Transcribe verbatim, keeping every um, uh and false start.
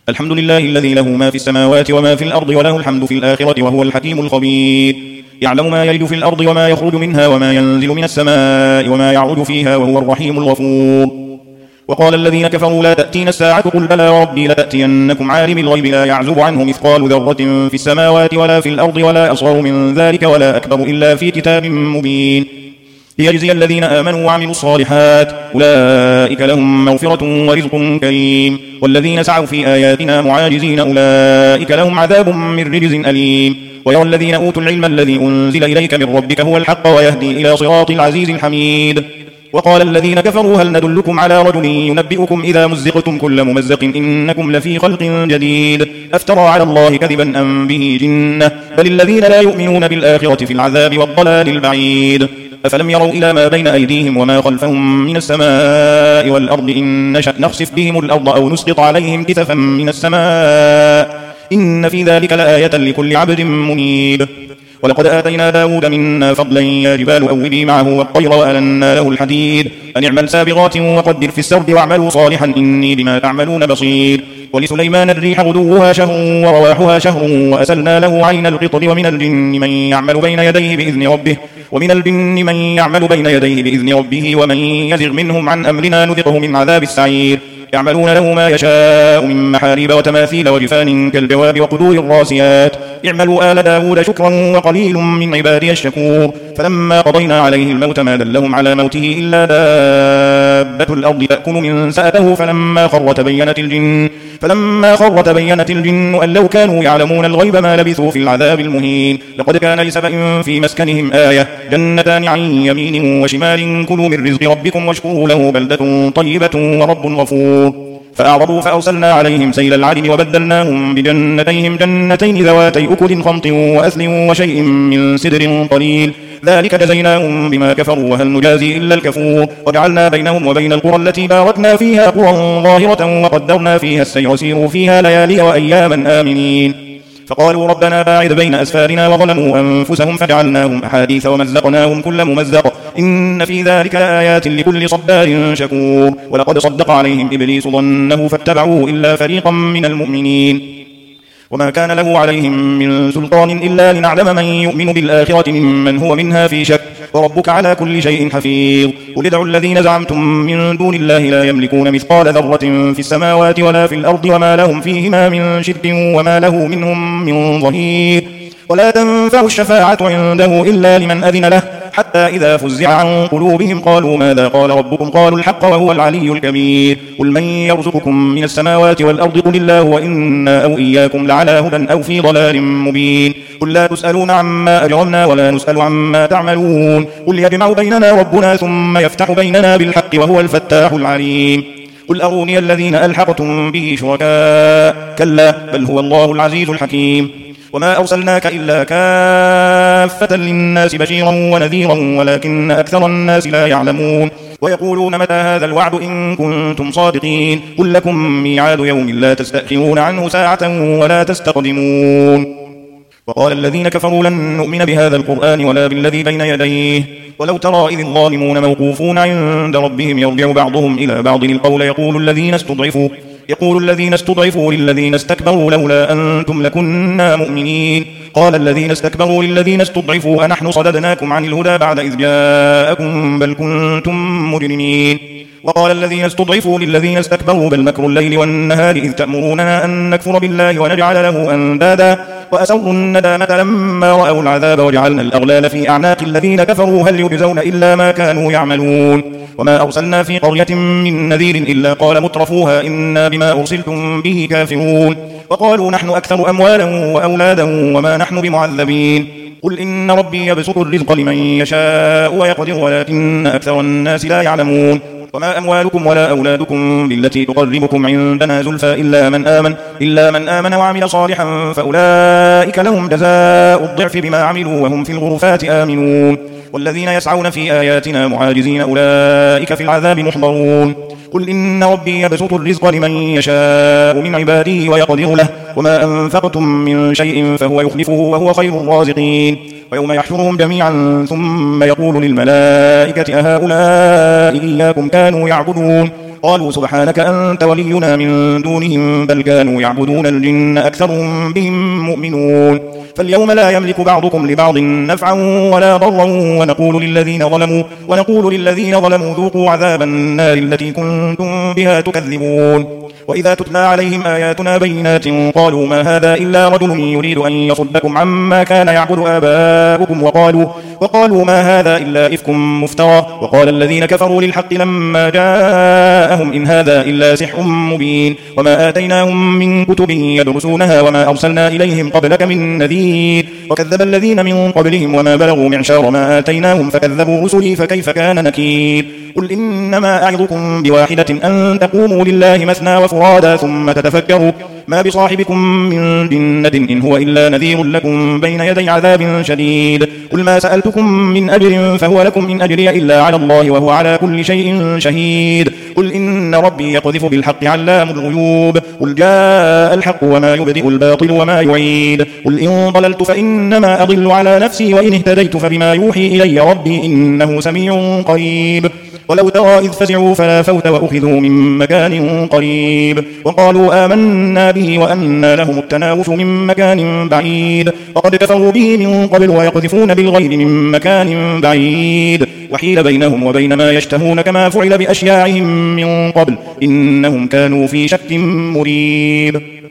الحمد لله الذي له ما في السماوات وما في الأرض وله الحمد في الآخرة وهو الحكيم الخبير. يعلم ما يلج في الأرض وما يخرج منها وما ينزل من السماء وما يعرج فيها وهو الرحيم الغفور. وقال الذين كفروا لا تأتين الساعة قل بلى وربي لتأتينكم عالم الغيب لا يعزب عنه مثقال ذرة في السماوات ولا في الأرض ولا أصغر من ذلك ولا أكبر إلا في كتاب مبين ليجزي الذين آمنوا وعملوا الصالحات أولئك لهم مغفرة ورزق كريم. والذين سعوا في آياتنا معاجزين أولئك لهم عذاب من رجز أليم. ويرى الذين أوتوا العلم الذي أنزل إليك من ربك هو الحق ويهدي إلى صراط العزيز الحميد. وقال الذين كفروا هل ندلكم على رجل ينبئكم إذا مزقتم كل ممزق إنكم لفي خلق جديد أفترى على الله كذبا أم به جنة بل الذين لا يؤمنون بالآخرة في العذاب والضلال البعيد. أفلم يروا إلى ما بين أيديهم وما خلفهم من السماء والأرض إن نشأ نخسف بهم الأرض أو نسقط عليهم كسفا من السماء إن في ذلك لآية لكل عبد منيب. ولقد آتينا داود منا فضلا يا جبال أوبي معه والطير وألنا له الحديد أن اعمل سابغات وقدر في السرد واعملوا صالحا إني بما تعملون بصير. ولسليمان الريح غدوها شهر ورواحها شهر وأسلنا له عين القطر ومن الجن من يعمل بين يديه بإذن ربه ومن الجن من يعمل بين يديه بإذن ربه ومن يزغ منهم عن أمرنا نذقه من عذاب السعير. يعملون له ما يشاء من محاريب وتماثيل وجفان كالجواب وقدور الراسيات اعملوا آل داود شكرا وقليل من عبادي الشكور. فلما قضينا عليه الموت ما دلهم على موته إلا دابة الأرض تأكل من سأته فلما خر تبينت الجن فلما خر تبينت الجن أن لو كانوا يعلمون الغيب ما لبثوا في العذاب المهين. لقد كان لسبأ في مسكنهم آية جنتان عن يمين وشمال كلوا من رزق ربكم واشكروا له بلدة طيبة ورب غفور. فأعرضوا فأرسلنا عليهم سيل العرم وبدلناهم بجنتيهم جنتين ذواتي أكل خمط وأثل وشيء من سدر قليل ذلك جزيناهم بما كفروا وهل نجازي إلا الكفور. وجعلنا بينهم وبين القرى التي باركنا فيها قرى ظاهرة وقدرنا فيها السير سيروا فيها ليالي وأياما آمنين. فقالوا ربنا باعد بين أسفارنا وظلموا أنفسهم فجعلناهم أحاديث ومزقناهم كل ممزق إن في ذلك لآيات لكل صبار شكور. ولقد صدق عليهم إبليس ظنه فاتبعوه إلا فريقا من المؤمنين وما كان له عليهم من سلطان إلا لنعلم من يؤمن بالآخرة ممن هو منها في شك وربك على كل شيء حفيظ. قل ادعوا الذين زعمتم من دون الله لا يملكون مثقال ذرة في السماوات ولا في الأرض وما لهم فيهما من شرك وما له منهم من ظهير. ولا تنفع الشفاعة عنده إلا لمن أذن له حتى إذا فزع عن قلوبهم قالوا ماذا قال ربكم قالوا الحق وهو العلي الكبير. قل من يرزقكم من السماوات والأرض قل الله وإنا أو إياكم لعلى هدى أو في ضلال مبين. قل لا تسألون عما أجرمنا ولا نسأل عما تعملون قل يجمع بيننا ربنا ثم يفتح بيننا بالحق وهو الفتاح العليم. قل أروني الذين ألحقتم به شركاء كلا بل هو الله العزيز الحكيم. وما أرسلناك إلا كافة للناس بشيرا ونذيرا ولكن أكثر الناس لا يعلمون. ويقولون متى هذا الوعد إن كنتم صادقين قل لكم ميعاد يوم لا تستأخرون عنه ساعة ولا تستقدمون. وقال الذين كفروا لن نؤمن بهذا القرآن ولا بالذي بين يديه ولو ترى إذ الظالمون موقوفون عند ربهم يرجع بعضهم إلى بعض القول يقول الذين استضعفوا يقول الذين استضعفوا للذين استكبروا لولا أنتم لكنا مؤمنين قال الذين استكبروا للذين استضعفوا أنحن صددناكم عن الهدى بعد إذ جاءكم بل كنتم مجرمين. وقال الذين استضعفوا للذين استكبروا بل مكر الليل والنهار إذ تأمروننا أن نكفر بالله ونجعل له أندادا وأسروا الندامة لما رأوا العذاب وجعلنا الأغلال في أعناق الذين كفروا هل يجزون إلا ما كانوا يعملون. وما أرسلنا في قرية من نذير إلا قال مترفوها إنا بما أرسلتم به كافرون وقالوا نحن أكثر أموالا وأولادا وما نحن بمعذبين. قل إن ربي يبسط الرزق لمن يشاء ويقدر ولكن أكثر الناس لا يعلمون. وما أموالكم ولا أولادكم بالتي تقربكم عندنا زلفى إلا من آمن إلا من آمن وعمل صالحا فأولئك لهم جزاء الضعف بما عملوا وهم في الغرفات آمنون. والذين يسعون في آياتنا معاجزين أولئك في العذاب محضرون. قل إن ربي يبسط الرزق لمن يشاء من عباده ويقدر له وما أنفقتم من شيء فهو يخلفه وهو خير الرازقين. ويوم يحشرهم جميعا ثم يقول للملائكة أهؤلاء إياكم كانوا يعبدون قالوا سبحانك أنت ولينا من دونهم بل كانوا يعبدون الجن أكثرهم بهم مؤمنون فاليوم لا يملك بعضكم لبعض نفعا ولا ضرا ونقول للذين ظلموا, ونقول للذين ظلموا ذوقوا عذاب النار التي كنتم بها تكذبون وإذا تتلى عليهم آياتنا بينات قالوا ما هذا إلا رجل يريد أن يصدكم عما كان يعبد آباؤكم وقالوا, وقالوا ما هذا إلا إفك مفترى وقال الذين كفروا للحق لما جاءهم إن هذا إلا سحر مبين وما آتيناهم من كتب يدرسونها وما أرسلنا إليهم قبلك من نذير وكذب الذين من قبلهم وما بلغوا معشار ما آتيناهم فكذبوا رسلي فكيف كان نكير قل إنما أعظكم بواحدة أن تقوموا لله مثنى وفرادا ثم تتفكروا ما بصاحبكم من جنة إن هو إلا نذير لكم بين يدي عذاب شديد قل ما سألتكم من أجر فهو لكم إن أجري إلا على الله وهو على كل شيء شهيد قل إن ربي يقذف بالحق علام الغيوب قل جاء الحق وما يبدئ الباطل وما يعيد قل إن ضللت فإنما أضل على نفسي وإن اهتديت فبما يوحي إلي ربي إنه سميع قريب ولو ترى إذ فزعوا فلا فوت وأخذوا من مكان قريب وقالوا آمنا به وأنى لهم التناوش من مكان بعيد وقد كفروا به من قبل ويقذفون بالغيب من مكان بعيد وحيل بينهم وبين ما يشتهون كما فعل بأشياعهم من قبل إنهم كانوا في شك مريب